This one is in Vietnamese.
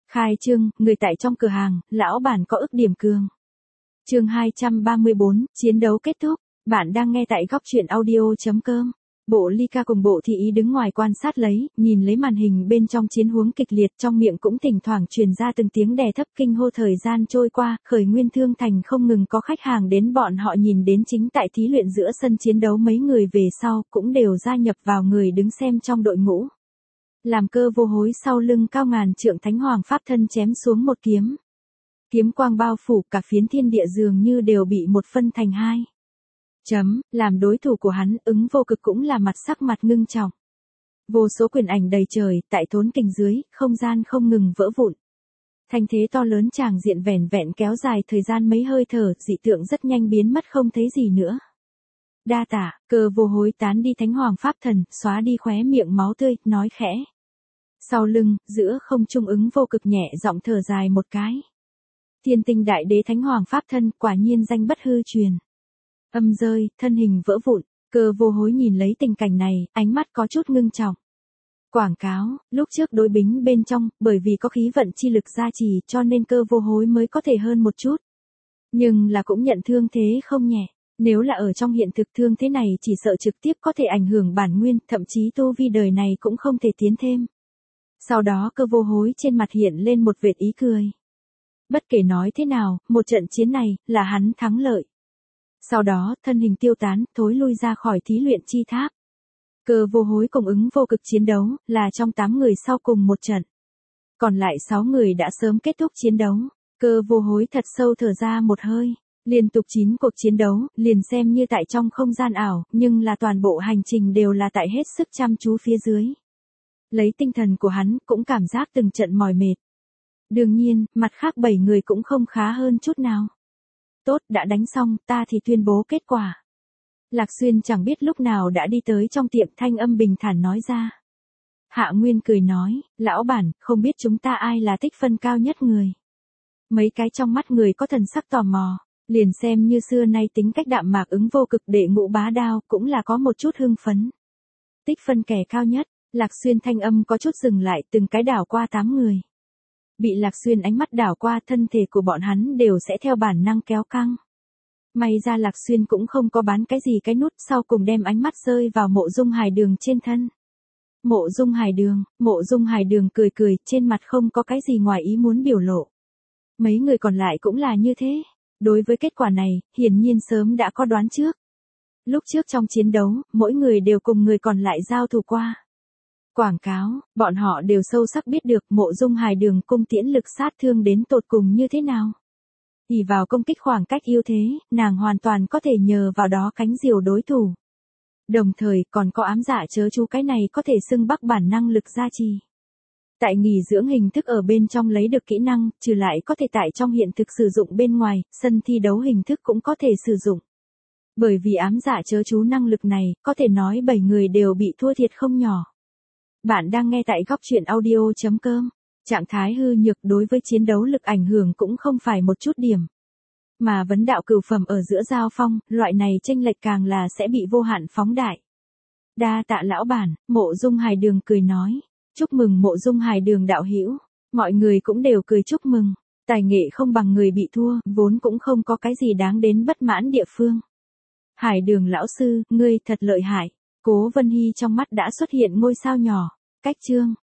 Khai trương, người tại trong cửa hàng, lão bản có ức điểm cường. Chương 234, chiến đấu kết thúc. Bạn đang nghe tại góc truyện audio.com. Bộ Lyca cùng Bộ Thị Ý đứng ngoài quan sát lấy, nhìn lấy màn hình bên trong chiến huống kịch liệt, trong miệng cũng thỉnh thoảng truyền ra từng tiếng đè thấp kinh hô. Thời gian trôi qua, Khởi Nguyên Thương Thành không ngừng có khách hàng đến, bọn họ nhìn đến chính tại thí luyện giữa sân chiến đấu mấy người về sau, cũng đều gia nhập vào người đứng xem trong đội ngũ. Làm Cơ Vô Hối sau lưng cao ngàn trượng Thánh Hoàng Pháp Thân chém xuống một kiếm. Kiếm quang bao phủ cả phiến thiên địa dường như đều bị một phân thành hai. Làm đối thủ của hắn, Ứng Vô Cực cũng là sắc mặt ngưng trọng. Vô số quyền ảnh đầy trời, tại thốn kình dưới, không gian không ngừng vỡ vụn. Thanh thế to lớn tràng diện vẻn vẹn kéo dài thời gian mấy hơi thở, dị tượng rất nhanh biến mất không thấy gì nữa. Đa tạ, Cơ Vô Hối tán đi Thánh Hoàng Pháp Thần, xóa đi khóe miệng máu tươi, nói khẽ. Sau lưng, giữa không trung Ứng Vô Cực nhẹ giọng thở dài một cái. Thiên Tinh Đại Đế Thánh Hoàng Pháp Thân, quả nhiên danh bất hư truyền. Âm rơi, thân hình vỡ vụn, Cơ Vô Hối nhìn lấy tình cảnh này, ánh mắt có chút ngưng trọng. Quảng cáo, lúc trước đối bính bên trong, bởi vì có khí vận chi lực gia trì cho nên Cơ Vô Hối mới có thể hơn một chút. Nhưng là cũng nhận thương thế không nhẹ, nếu là ở trong hiện thực thương thế này chỉ sợ trực tiếp có thể ảnh hưởng bản nguyên, thậm chí tu vi đời này cũng không thể tiến thêm. Sau đó Cơ Vô Hối trên mặt hiện lên một vệt ý cười. Bất kể nói thế nào, một trận chiến này, là hắn thắng lợi. Sau đó, thân hình tiêu tán, thối lui ra khỏi thí luyện chi tháp. Cơ Vô Hối cùng Ứng Vô Cực chiến đấu, là trong 8 người sau cùng một trận. Còn lại 6 người đã sớm kết thúc chiến đấu. Cơ Vô Hối thật sâu thở ra một hơi. Liên tục 9 cuộc chiến đấu, liền xem như tại trong không gian ảo, nhưng là toàn bộ hành trình đều là tại hết sức chăm chú phía dưới. Lấy tinh thần của hắn, cũng cảm giác từng trận mỏi mệt. Đương nhiên, mặt khác 7 người cũng không khá hơn chút nào. Tốt, đã đánh xong, ta thì tuyên bố kết quả. Lạc Xuyên chẳng biết lúc nào đã đi tới trong tiệm, thanh âm bình thản nói ra. Hạ Nguyên cười nói, lão bản, không biết chúng ta ai là tích phân cao nhất người. Mấy cái trong mắt người có thần sắc tò mò, liền xem như xưa nay tính cách đạm mạc Ứng Vô Cực đệ ngũ bá đao, cũng là có một chút hưng phấn. Tích phân kẻ cao nhất, Lạc Xuyên thanh âm có chút dừng lại, từng cái đảo qua 8 người. Bị Lạc Xuyên ánh mắt đảo qua, thân thể của bọn hắn đều sẽ theo bản năng kéo căng. May ra Lạc Xuyên cũng không có bán cái gì cái nút, sau cùng đem ánh mắt rơi vào Mộ Dung Hải Đường trên thân. Mộ Dung Hải Đường cười cười, trên mặt không có cái gì ngoài ý muốn biểu lộ. Mấy người còn lại cũng là như thế. Đối với kết quả này, hiển nhiên sớm đã có đoán trước. Lúc trước trong chiến đấu, mỗi người đều cùng người còn lại giao thủ qua. Quảng cáo, bọn họ đều sâu sắc biết được Mộ Dung Hải Đường cung tiễn lực sát thương đến tột cùng như thế nào. Ỷ vào công kích khoảng cách ưu thế, nàng hoàn toàn có thể nhờ vào đó cánh diều đối thủ. Đồng thời còn có ám dạ chớ chú, cái này có thể xưng bắc bản năng lực gia trì. Tại nghỉ dưỡng hình thức ở bên trong lấy được kỹ năng, trừ lại có thể tại trong hiện thực sử dụng bên ngoài, sân thi đấu hình thức cũng có thể sử dụng. Bởi vì ám dạ chớ chú năng lực này, có thể nói 7 người đều bị thua thiệt không nhỏ. Bạn đang nghe tại góc truyện audio.com. Trạng thái hư nhược đối với chiến đấu lực ảnh hưởng cũng không phải một chút điểm. Mà vấn đạo cửu phẩm ở giữa giao phong, loại này chênh lệch càng là sẽ bị vô hạn phóng đại. Đa tạ lão bản, Mộ Dung Hải Đường cười nói. Chúc mừng Mộ Dung Hải Đường đạo hữu. Mọi người cũng đều cười chúc mừng. Tài nghệ không bằng người bị thua, vốn cũng không có cái gì đáng đến bất mãn địa phương. Hải Đường lão sư, ngươi thật lợi hại. Cố Vân Hy trong mắt đã xuất hiện ngôi sao nhỏ. Cách chương.